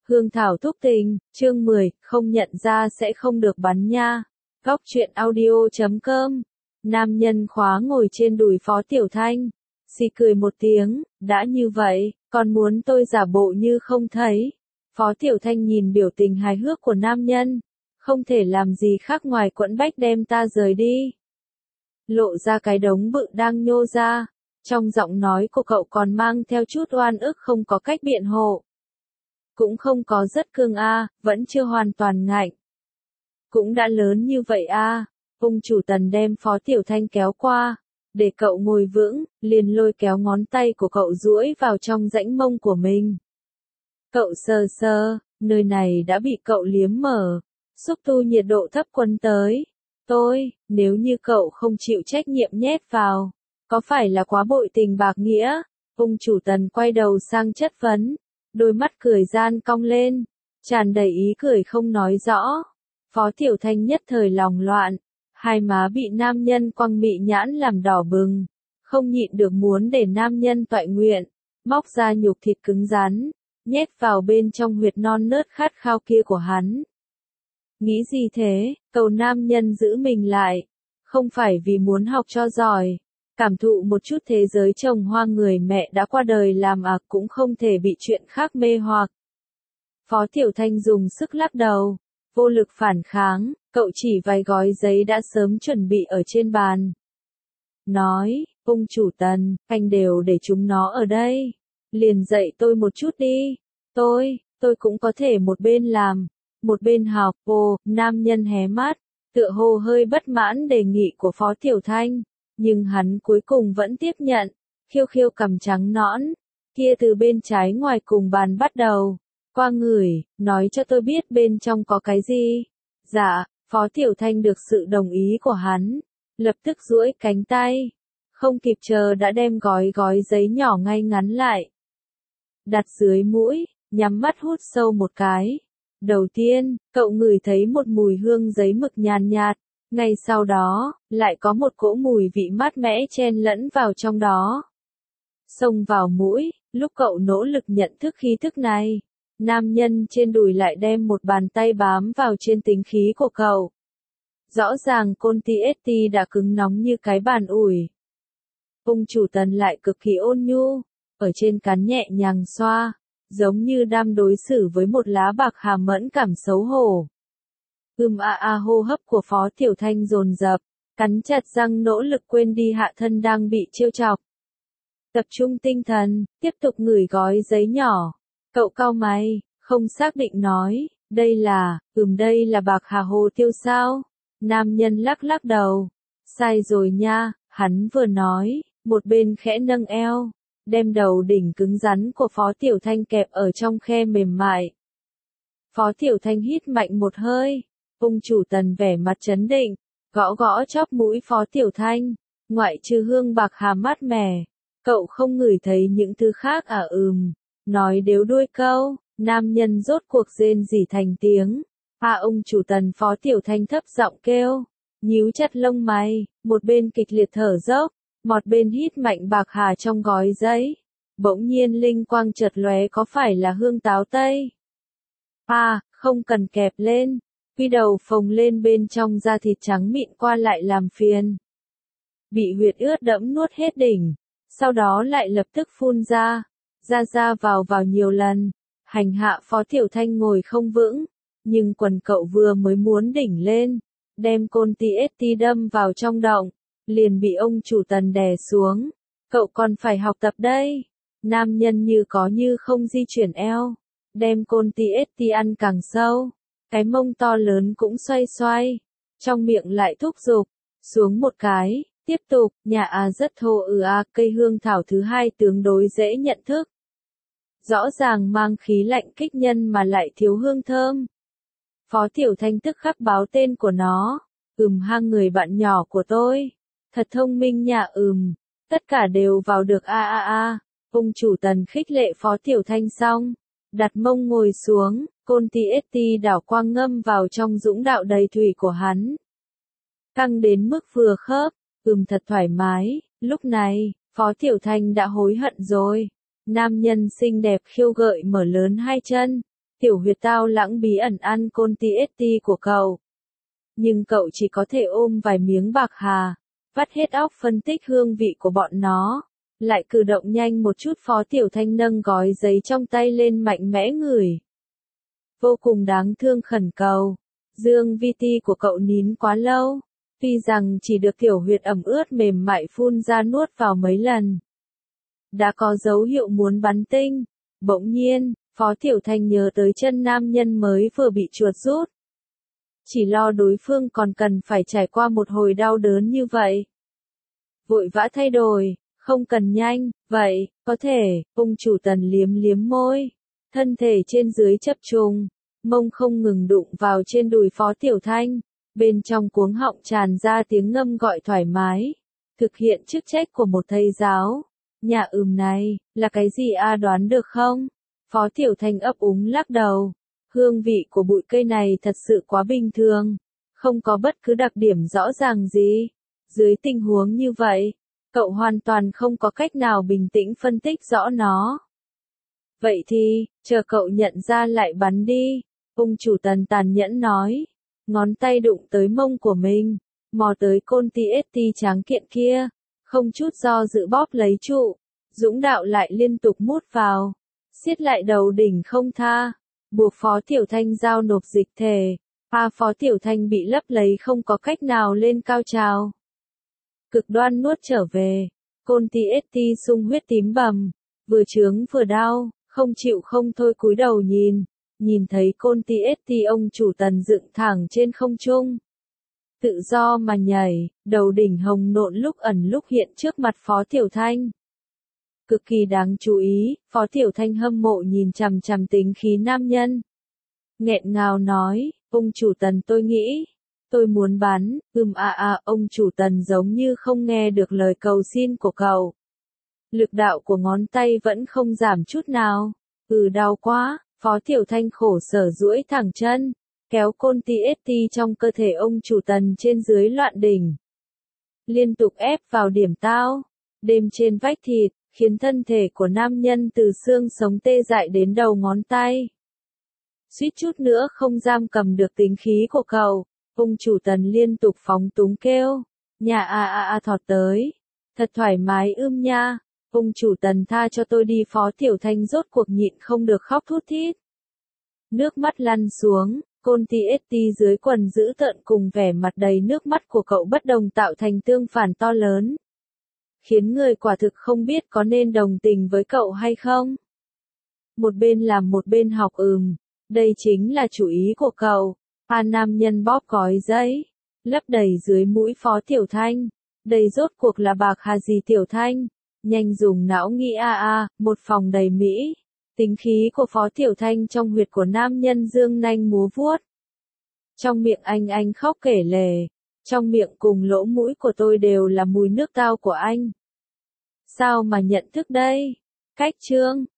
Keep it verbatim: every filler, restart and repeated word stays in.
Hương thảo thúc tình, chương mười, không nhận ra sẽ không được bắn nha. Góc truyện audio chấm com. Nam nhân khóa ngồi trên đùi Phó Tiểu Thanh. Xì cười một tiếng, đã như vậy, còn muốn tôi giả bộ như không thấy. Phó Tiểu Thanh nhìn biểu tình hài hước của nam nhân. Không thể làm gì khác ngoài quẫn bách đem ta rời đi. Lộ ra cái đống bự đang nhô ra. Trong giọng nói của cậu còn mang theo chút oan ức không có cách biện hộ. Cũng không có rất cương a, à, vẫn chưa hoàn toàn ngạnh. Cũng đã lớn như vậy a. À. Ông chủ Tần đem Phó Tiểu Thanh kéo qua, để cậu ngồi vững, liền lôi kéo ngón tay của cậu duỗi vào trong rãnh mông của mình. Cậu sờ sờ, nơi này đã bị cậu liếm mở, xúc tu nhiệt độ thấp quấn tới. Tôi, nếu như cậu không chịu trách nhiệm nhét vào, có phải là quá bội tình bạc nghĩa? Ông chủ Tần quay đầu sang chất vấn. Đôi mắt cười gian cong lên, tràn đầy ý cười không nói rõ. Phó Tiểu Thanh nhất thời lòng loạn, hai má bị nam nhân quăng mị nhãn làm đỏ bừng, không nhịn được muốn để nam nhân toại nguyện, móc ra nhục thịt cứng rắn, nhét vào bên trong huyệt non nớt khát khao kia của hắn. Nghĩ gì thế, cầu nam nhân giữ mình lại, không phải vì muốn học cho giỏi. Cảm thụ một chút thế giới trồng hoa người mẹ đã qua đời làm à cũng không thể bị chuyện khác mê hoặc. Phó Tiểu Thanh dùng sức lắc đầu, vô lực phản kháng, cậu chỉ vài gói giấy đã sớm chuẩn bị ở trên bàn. Nói, ông chủ Tần, anh đều để chúng nó ở đây. Liền dạy tôi một chút đi. Tôi, tôi cũng có thể một bên làm, một bên học. Ồ, nam nhân hé mắt, tựa hồ hơi bất mãn đề nghị của Phó Tiểu Thanh. Nhưng hắn cuối cùng vẫn tiếp nhận, khiêu khiêu cằm trắng nõn, kia từ bên trái ngoài cùng bàn bắt đầu, qua người, nói cho tôi biết bên trong có cái gì. Dạ, Phó Tiểu Thanh được sự đồng ý của hắn, lập tức duỗi cánh tay, không kịp chờ đã đem gói gói giấy nhỏ ngay ngắn lại. Đặt dưới mũi, nhắm mắt hút sâu một cái. Đầu tiên, cậu ngửi thấy một mùi hương giấy mực nhàn nhạt. Ngay sau đó, lại có một cỗ mùi vị mát mẻ chen lẫn vào trong đó. Xông vào mũi, lúc cậu nỗ lực nhận thức khí thức này, nam nhân trên đùi lại đem một bàn tay bám vào trên tính khí của cậu. Rõ ràng côn ti ét tê đã cứng nóng như cái bàn ủi. Ông chủ Tần lại cực kỳ ôn nhu, ở trên cắn nhẹ nhàng xoa, giống như đang đối xử với một lá bạc hà mẫn cảm xấu hổ. Ưm a a hô hấp của Phó Tiểu Thanh dồn dập, cắn chặt răng nỗ lực quên đi hạ thân đang bị trêu chọc. Tập trung tinh thần, tiếp tục ngửi gói giấy nhỏ. Cậu cau mày, không xác định nói, đây là, ừm đây là bạc hà hồ tiêu sao? Nam nhân lắc lắc đầu. Sai rồi nha, hắn vừa nói, một bên khẽ nâng eo, đem đầu đỉnh cứng rắn của Phó Tiểu Thanh kẹp ở trong khe mềm mại. Phó Tiểu Thanh hít mạnh một hơi. Ông chủ Tần vẻ mặt trấn định, gõ gõ chóp mũi Phó Tiểu Thanh, ngoại trừ hương bạc hà mát mẻ, cậu không ngửi thấy những thứ khác à ừm, nói đếu đuôi câu, nam nhân rốt cuộc rên rỉ thành tiếng, à ông chủ Tần Phó Tiểu Thanh thấp giọng kêu, nhíu chặt lông mày, một bên kịch liệt thở dốc, một bên hít mạnh bạc hà trong gói giấy, bỗng nhiên linh quang chợt lóe có phải là hương táo tây? À, không cần kẹp lên. Quy đầu phồng lên bên trong da thịt trắng mịn qua lại làm phiền. Bị huyệt ướt đẫm nuốt hết đỉnh, sau đó lại lập tức phun ra, ra ra vào vào nhiều lần, hành hạ Phó Tiểu Thanh ngồi không vững, nhưng quần cậu vừa mới muốn đỉnh lên, đem côn ti ét tê đâm vào trong động, liền bị ông chủ Tần đè xuống, cậu còn phải học tập đây. Nam nhân như có như không di chuyển eo, đem côn ti ét tê ăn càng sâu. Cái mông to lớn cũng xoay xoay, trong miệng lại thúc giục, xuống một cái, tiếp tục, nhà à rất thô ừ à, cây hương thảo thứ hai tương đối dễ nhận thức. Rõ ràng mang khí lạnh kích nhân mà lại thiếu hương thơm. Phó Tiểu Thanh tức khắc báo tên của nó, ừm hang người bạn nhỏ của tôi, thật thông minh nhà ừm, tất cả đều vào được a a a, ông chủ Tần khích lệ Phó Tiểu Thanh xong, đặt mông ngồi xuống. Côn ti ét tê đảo quang ngâm vào trong dũng đạo đầy thủy của hắn. Căng đến mức vừa khớp, ừm thật thoải mái, lúc này, Phó Tiểu Thanh đã hối hận rồi. Nam nhân xinh đẹp khiêu gợi mở lớn hai chân, Tiểu huyệt tao lãng bí ẩn ăn côn ti ét ti của cậu. Nhưng cậu chỉ có thể ôm vài miếng bạc hà, vắt hết óc phân tích hương vị của bọn nó. Lại cử động nhanh một chút. Phó Tiểu Thanh nâng gói giấy trong tay lên mạnh mẽ ngửi. Vô cùng đáng thương khẩn cầu. Dương vi ti của cậu nín quá lâu. Tuy rằng chỉ được tiểu huyệt ẩm ướt mềm mại phun ra nuốt vào mấy lần. Đã có dấu hiệu muốn bắn tinh. Bỗng nhiên, Phó Tiểu Thanh nhớ tới chân nam nhân mới vừa bị chuột rút. Chỉ lo đối phương còn cần phải trải qua một hồi đau đớn như vậy. Vội vã thay đổi, không cần nhanh, vậy, có thể, ông chủ Tần liếm liếm môi. Thân thể trên dưới chập trùng, mông không ngừng đụng vào trên đùi Phó Tiểu Thanh. Bên trong cuống họng tràn ra tiếng ngâm gọi thoải mái. Thực hiện chức trách của một thầy giáo. Nhà ừm này, là cái gì a đoán được không? Phó Tiểu Thanh ấp úng lắc đầu. Hương vị của bụi cây này thật sự quá bình thường. Không có bất cứ đặc điểm rõ ràng gì. Dưới tình huống như vậy, cậu hoàn toàn không có cách nào bình tĩnh phân tích rõ nó. Vậy thì, chờ cậu nhận ra lại bắn đi. Ông chủ Tần tàn nhẫn nói. Ngón tay đụng tới mông của mình, mò tới côn ti ét ti tráng kiện kia, không chút do dự bóp lấy trụ, Dũng Đạo lại liên tục mút vào, siết lại đầu đỉnh không tha, buộc Phó Tiểu Thanh giao nộp dịch thể, a Phó Tiểu Thanh bị lấp lấy không có cách nào lên cao trào. Cực đoan nuốt trở về, côn ti ét ti sung huyết tím bầm, vừa chướng vừa đau, không chịu không thôi cúi đầu nhìn. Nhìn thấy côn ti ét ti ông chủ Tần dựng thẳng trên không trung. Tự do mà nhảy, đầu đỉnh hồng nộn lúc ẩn lúc hiện trước mặt Phó Tiểu Thanh. Cực kỳ đáng chú ý, Phó Tiểu Thanh hâm mộ nhìn chằm chằm tính khí nam nhân. Nghẹn ngào nói, ông chủ Tần tôi nghĩ, tôi muốn bắn, ừm à à, ông chủ Tần giống như không nghe được lời cầu xin của cậu. Lực đạo của ngón tay vẫn không giảm chút nào, ừ đau quá. Phó Tiểu Thanh khổ sở duỗi thẳng chân, kéo côn ti ét ti trong cơ thể ông chủ Tần trên dưới loạn đỉnh. Liên tục ép vào điểm tao, đêm trên vách thịt, khiến thân thể của nam nhân từ xương sống tê dại đến đầu ngón tay. Suýt chút nữa không giam cầm được tính khí của cậu, ông chủ Tần liên tục phóng túng kêu, nhà a a a thọt tới, thật thoải mái ưm nha. Ông chủ Tần tha cho tôi đi. Phó Tiểu Thanh rốt cuộc nhịn không được khóc thút thít. Nước mắt lăn xuống, côn ti ét ti dưới quần dữ tợn cùng vẻ mặt đầy nước mắt của cậu bất đồng tạo thành tương phản to lớn. Khiến người quả thực không biết có nên đồng tình với cậu hay không. Một bên làm một bên học ừm, đây chính là chủ ý của cậu. A nam nhân bóp gói giấy, lấp đầy dưới mũi Phó Tiểu Thanh. Đây rốt cuộc là bạc hà gì Tiểu Thanh? Nhanh dùng não nghĩ a a, một phòng đầy mỹ. Tính khí của Phó Tiểu Thanh trong huyệt của nam nhân dương nanh múa vuốt. Trong miệng anh anh khóc kể lể. Trong miệng cùng lỗ mũi của tôi đều là mùi nước tao của anh. Sao mà nhận thức đây? Cách chương.